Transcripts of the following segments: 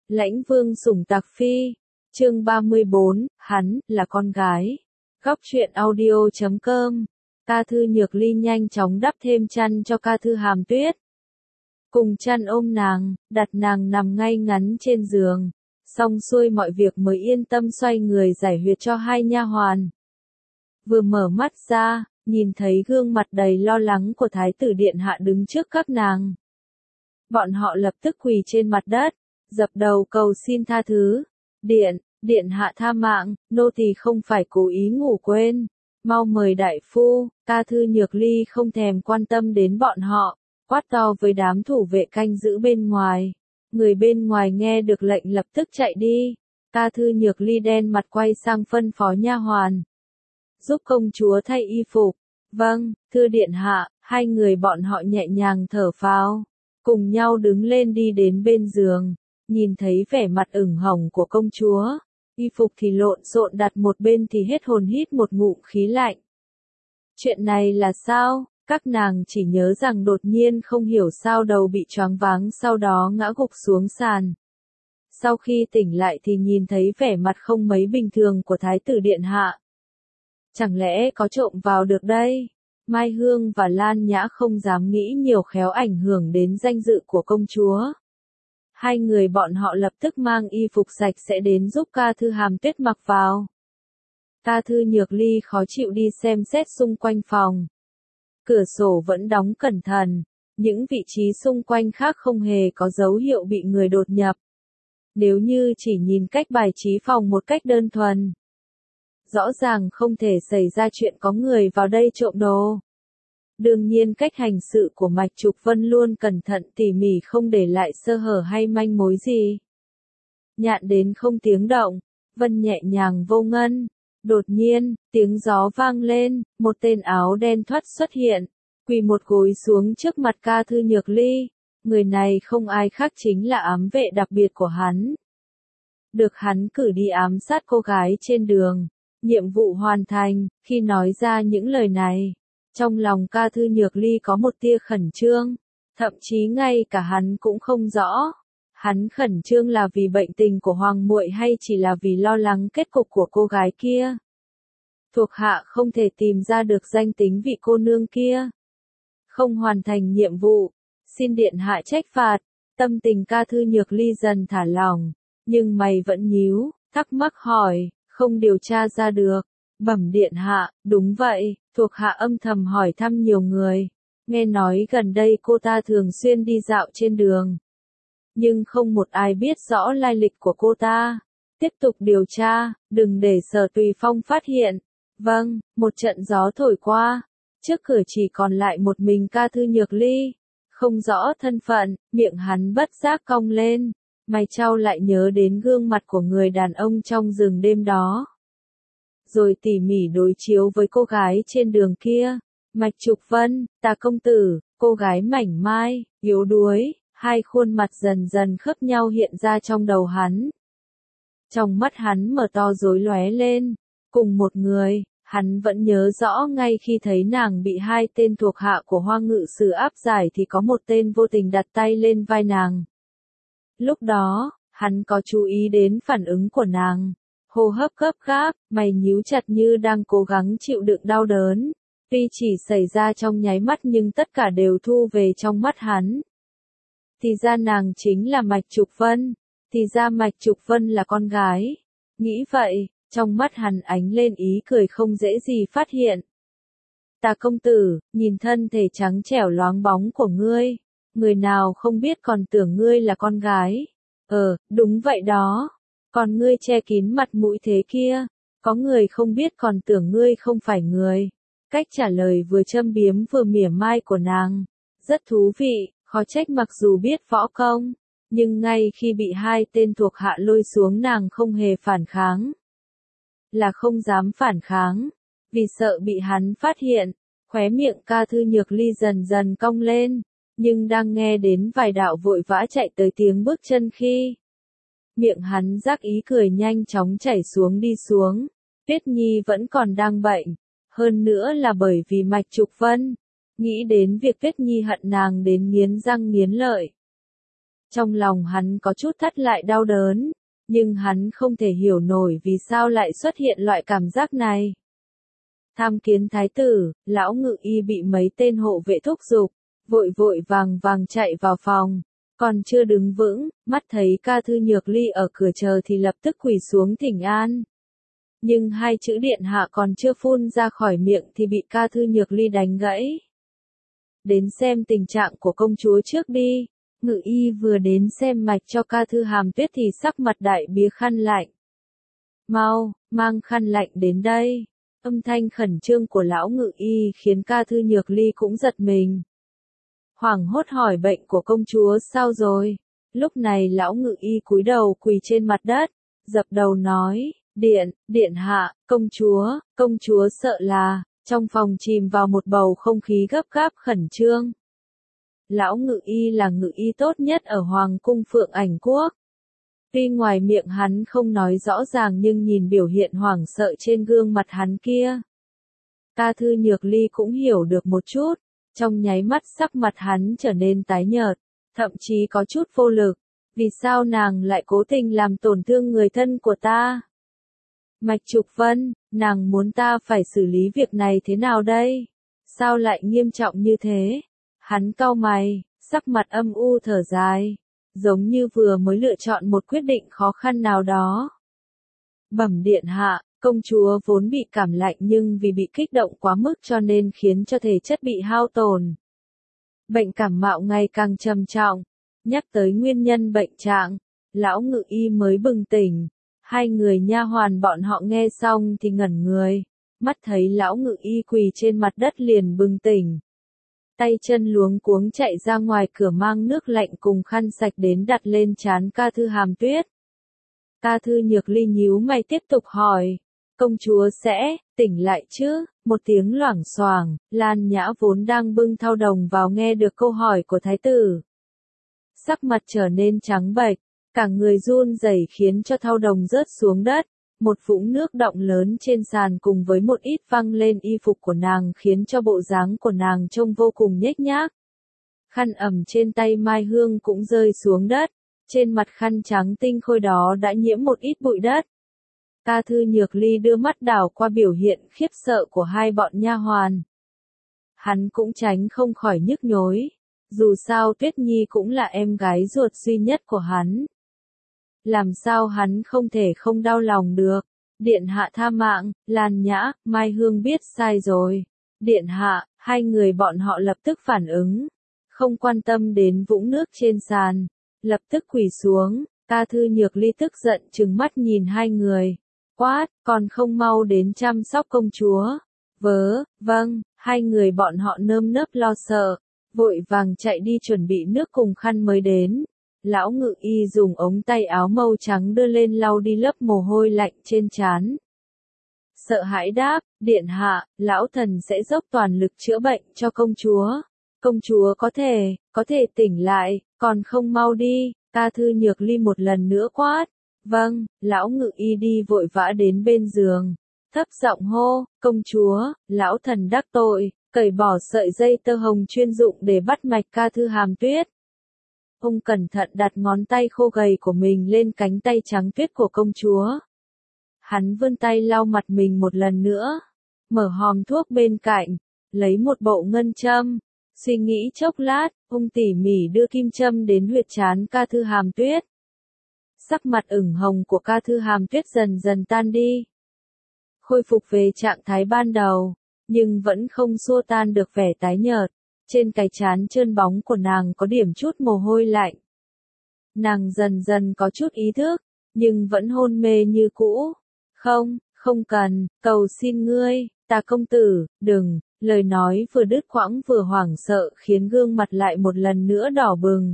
Lãnh Vương sủng Tạc Phi, chương 34, hắn, là con gái. Góc truyện audio.com, Ca Thư Nhược Ly nhanh chóng đắp thêm chăn cho Ca Thư Hàm Tuyết. Cùng chăn ôm nàng, đặt nàng nằm ngay ngắn trên giường. Xong xuôi mọi việc mới yên tâm xoay người giải huyệt cho hai nha hoàn. Vừa mở mắt ra, nhìn thấy gương mặt đầy lo lắng của Thái tử Điện Hạ đứng trước các nàng. Bọn họ lập tức quỳ trên mặt đất, dập đầu cầu xin tha thứ. Điện Hạ tha mạng, nô tỳ không phải cố ý ngủ quên. Mau mời đại phu. Ca Thư Nhược Ly không thèm quan tâm đến bọn họ, quát to với đám thủ vệ canh giữ bên ngoài. Người bên ngoài nghe được lệnh lập tức chạy đi. Ca Thư Nhược Ly đen mặt quay sang phân phó nha hoàn. Giúp công chúa thay y phục. Vâng, thưa điện hạ. Hai người bọn họ nhẹ nhàng thở phào, cùng nhau đứng lên đi đến bên giường. Nhìn thấy vẻ mặt ửng hồng của công chúa, y phục thì lộn xộn đặt một bên thì hết hồn hít một ngụm khí lạnh. Chuyện này là sao? Các nàng chỉ nhớ rằng đột nhiên không hiểu sao đầu bị choáng váng, sau đó ngã gục xuống sàn. Sau khi tỉnh lại thì nhìn thấy vẻ mặt không mấy bình thường của Thái tử Điện Hạ. Chẳng lẽ có trộm vào được đây? Mai Hương và Lan Nhã không dám nghĩ nhiều, khéo ảnh hưởng đến danh dự của công chúa. Hai người bọn họ lập tức mang y phục sạch sẽ đến giúp Ca Thư Hàm Tuyết mặc vào. Ca Thư Nhược Ly khó chịu đi xem xét xung quanh phòng. Cửa sổ vẫn đóng cẩn thận, những vị trí xung quanh khác không hề có dấu hiệu bị người đột nhập. Nếu như chỉ nhìn cách bài trí phòng một cách đơn thuần, rõ ràng không thể xảy ra chuyện có người vào đây trộm đồ. Đương nhiên cách hành sự của Mạch Trục Vân luôn cẩn thận tỉ mỉ, không để lại sơ hở hay manh mối gì. Nhạn đến không tiếng động, Vân nhẹ nhàng vô ngân. Đột nhiên, tiếng gió vang lên, một tên áo đen thoát xuất hiện, quỳ một gối xuống trước mặt Ca Thư Nhược Ly. Người này không ai khác chính là ám vệ đặc biệt của hắn. Được hắn cử đi ám sát cô gái trên đường. Nhiệm vụ hoàn thành. Khi nói ra những lời này, trong lòng Ca Thư Nhược Ly có một tia khẩn trương, thậm chí ngay cả hắn cũng không rõ. Hắn khẩn trương là vì bệnh tình của hoàng muội hay chỉ là vì lo lắng kết cục của cô gái kia. Thuộc hạ không thể tìm ra được danh tính vị cô nương kia. Không hoàn thành nhiệm vụ, xin điện hạ trách phạt. Tâm tình Ca Thư Nhược Ly dần thả lỏng, nhưng mày vẫn nhíu, thắc mắc hỏi, không điều tra ra được. Bẩm điện hạ, đúng vậy, thuộc hạ âm thầm hỏi thăm nhiều người. Nghe nói gần đây cô ta thường xuyên đi dạo trên đường, nhưng không một ai biết rõ lai lịch của cô ta. Tiếp tục điều tra, đừng để Sở Tùy Phong phát hiện. Vâng. Một trận gió thổi qua, trước cửa chỉ còn lại một mình Ca Thư Nhược Ly. Không rõ thân phận, miệng hắn bất giác cong lên, mày chau lại nhớ đến gương mặt của người đàn ông trong rừng đêm đó. Rồi tỉ mỉ đối chiếu với cô gái trên đường kia. Mạch Trục Vân, Tà công tử, cô gái mảnh mai, yếu đuối. Hai khuôn mặt dần dần khớp nhau hiện ra trong đầu hắn. Trong mắt hắn mở to rối lóe lên. Cùng một người, hắn vẫn nhớ rõ ngay khi thấy nàng bị hai tên thuộc hạ của Hoa Ngự Sử áp giải thì có một tên vô tình đặt tay lên vai nàng. Lúc đó, hắn có chú ý đến phản ứng của nàng. Hô hấp gấp gáp, mày nhíu chặt như đang cố gắng chịu đựng đau đớn. Tuy chỉ xảy ra trong nháy mắt nhưng tất cả đều thu về trong mắt hắn. Thì ra nàng chính là Mạch Trục Vân. Thì ra Mạch Trục Vân là con gái. Nghĩ vậy, trong mắt hắn ánh lên ý cười không dễ gì phát hiện. Tà công tử, nhìn thân thể trắng trẻo loáng bóng của ngươi, người nào không biết còn tưởng ngươi là con gái. Đúng vậy đó. Còn ngươi che kín mặt mũi thế kia, có người không biết còn tưởng ngươi không phải người. Cách trả lời vừa châm biếm vừa mỉa mai của nàng, rất thú vị. Khó trách mặc dù biết võ công, nhưng ngay khi bị hai tên thuộc hạ lôi xuống nàng không hề phản kháng. Là không dám phản kháng, vì sợ bị hắn phát hiện. Khóe miệng Ca Thư Nhược Ly dần dần cong lên, nhưng đang nghe đến vài đạo vội vã chạy tới tiếng bước chân khi miệng hắn giác ý cười nhanh chóng chảy xuống đi xuống. Tuyết Nhi vẫn còn đang bệnh, hơn nữa là bởi vì Mạch Trục Vân. Nghĩ đến việc Tuyết Nhi hận nàng đến nghiến răng nghiến lợi, Trong lòng hắn có chút thắt lại đau đớn, nhưng hắn không thể hiểu nổi vì sao lại xuất hiện loại cảm giác này. Tham kiến thái tử, lão ngự y bị mấy tên hộ vệ thúc giục, vội vội vàng vàng chạy vào phòng, còn chưa đứng vững, mắt thấy ca thư nhược ly ở cửa chờ thì lập tức quỳ xuống thỉnh an. Nhưng hai chữ điện hạ còn chưa phun ra khỏi miệng thì bị ca thư nhược ly đánh gãy. Đến xem tình trạng của công chúa trước đi. Ngự y vừa đến xem mạch cho ca thư hàm tuyết thì sắc mặt đại bía khăn lạnh. Mau, mang khăn lạnh đến đây. Âm thanh khẩn trương của lão ngự y khiến ca thư nhược ly cũng giật mình. Hoảng hốt hỏi bệnh của công chúa sao rồi? Lúc này lão ngự y cúi đầu quỳ trên mặt đất, dập đầu nói, điện hạ, công chúa sợ là, trong phòng chìm vào một bầu không khí gấp gáp khẩn trương. Lão ngự y là ngự y tốt nhất ở Hoàng cung Phượng Ảnh Quốc. Tuy ngoài miệng hắn không nói rõ ràng nhưng nhìn biểu hiện hoảng sợ trên gương mặt hắn kia. Ca thư nhược ly cũng hiểu được một chút, trong nháy mắt sắc mặt hắn trở nên tái nhợt, thậm chí có chút vô lực. Vì sao nàng lại cố tình làm tổn thương người thân của ta? Mạch Trục Vân, nàng muốn ta phải xử lý việc này thế nào đây? Sao lại nghiêm trọng như thế? Hắn cau mày, sắc mặt âm u thở dài, giống như vừa mới lựa chọn một quyết định khó khăn nào đó. Bẩm điện hạ, công chúa vốn bị cảm lạnh nhưng vì bị kích động quá mức cho nên khiến cho thể chất bị hao tổn. Bệnh cảm mạo ngày càng trầm trọng. Nhắc tới nguyên nhân bệnh trạng, lão ngự y mới bừng tỉnh. Hai người nha hoàn bọn họ nghe xong thì ngẩn người, mắt thấy lão ngự y quỳ trên mặt đất liền bừng tỉnh. Tay chân luống cuống chạy ra ngoài cửa mang nước lạnh cùng khăn sạch đến đặt lên trán ca thư hàm tuyết. Ca thư nhược ly nhíu mày tiếp tục hỏi, công chúa sẽ tỉnh lại chứ? Một tiếng loảng xoảng, Lan Nhã vốn đang bưng thau đồng vào nghe được câu hỏi của thái tử. Sắc mặt trở nên trắng bệch, cả người run rẩy khiến cho thau đồng rớt xuống đất. Một vũng nước đọng lớn trên sàn cùng với một ít văng lên y phục của nàng khiến cho bộ dáng của nàng trông vô cùng nhếch nhác. Khăn ẩm trên tay Mai Hương cũng rơi xuống đất, trên mặt khăn trắng tinh khôi đó đã nhiễm một ít bụi đất. Ca thư nhược ly đưa mắt đảo qua biểu hiện khiếp sợ của hai bọn nha hoàn. Hắn cũng tránh không khỏi nhức nhối, dù sao Tuyết Nhi cũng là em gái ruột duy nhất của hắn. Làm sao hắn không thể không đau lòng được. Điện hạ tha mạng, Lan Nhã, Mai Hương biết sai rồi. Điện hạ, hai người bọn họ lập tức phản ứng. Không quan tâm đến vũng nước trên sàn. Lập tức quỳ xuống, ca thư nhược ly tức giận trừng mắt nhìn hai người. Quát, còn không mau đến chăm sóc công chúa. Vâng, hai người bọn họ nơm nớp lo sợ. Vội vàng chạy đi chuẩn bị nước cùng khăn mới đến. Lão ngự y dùng ống tay áo màu trắng đưa lên lau đi lớp mồ hôi lạnh trên trán. Sợ hãi đáp, điện hạ, lão thần sẽ dốc toàn lực chữa bệnh cho công chúa. Công chúa có thể tỉnh lại, còn không mau đi. Ca thư nhược ly một lần nữa quát. Vâng, lão ngự y đi vội vã đến bên giường. Thấp giọng hô, công chúa, lão thần đắc tội, cởi bỏ sợi dây tơ hồng chuyên dụng để bắt mạch ca thư hàm tuyết. Ông cẩn thận đặt ngón tay khô gầy của mình lên cánh tay trắng tuyết của công chúa. Hắn vươn tay lau mặt mình một lần nữa, mở hòm thuốc bên cạnh, lấy một bộ ngân châm, suy nghĩ chốc lát, ông tỉ mỉ đưa kim châm đến huyệt trán ca thư hàm tuyết. Sắc mặt ửng hồng của ca thư hàm tuyết dần dần tan đi. Khôi phục về trạng thái ban đầu, nhưng vẫn không xua tan được vẻ tái nhợt. Trên cái trán trơn bóng của nàng có điểm chút mồ hôi lạnh. Nàng dần dần có chút ý thức, nhưng vẫn hôn mê như cũ. Không cần, cầu xin ngươi, ta công tử, đừng, lời nói vừa đứt quãng vừa hoảng sợ khiến gương mặt lại một lần nữa đỏ bừng.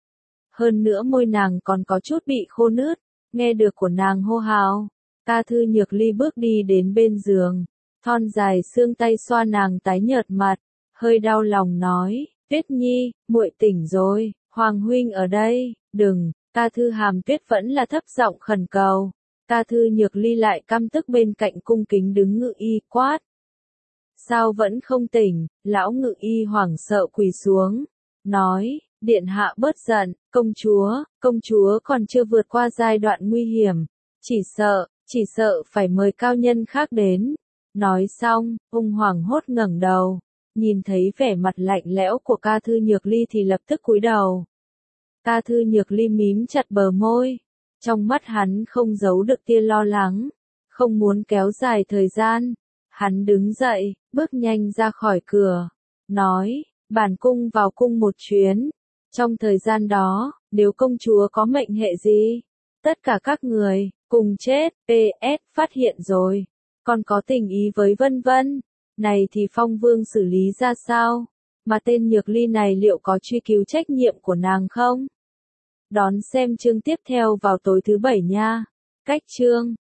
Hơn nữa môi nàng còn có chút bị khô nứt, nghe được của nàng hô hào. Ca thư nhược ly bước đi đến bên giường, thon dài xương tay xoa nàng tái nhợt mặt. Hơi đau lòng nói, Tuyết Nhi, muội tỉnh rồi, Hoàng huynh ở đây, đừng, ca thư hàm tuyết vẫn là thấp giọng khẩn cầu. Ca thư nhược ly lại căm tức bên cạnh cung kính đứng ngự y quát. Sao vẫn không tỉnh, lão ngự y hoảng sợ quỳ xuống, nói, Điện hạ bớt giận, công chúa còn chưa vượt qua giai đoạn nguy hiểm. Chỉ sợ phải mời cao nhân khác đến. Nói xong, ung hoảng hốt ngẩng đầu, nhìn thấy vẻ mặt lạnh lẽo của Ca Thư Nhược Ly thì lập tức cúi đầu. Ca Thư Nhược Ly mím chặt bờ môi, trong mắt hắn không giấu được tia lo lắng, không muốn kéo dài thời gian. Hắn đứng dậy, bước nhanh ra khỏi cửa, nói, bản cung vào cung một chuyến. Trong thời gian đó, nếu công chúa có mệnh hệ gì, tất cả các người, cùng chết. PS phát hiện rồi, còn có tình ý với vân vân. Này thì Phong Vương xử lý ra sao? Mà tên Nhược Ly này liệu có truy cứu trách nhiệm của nàng không? Đón xem chương tiếp theo vào tối thứ Bảy nha. Cách chương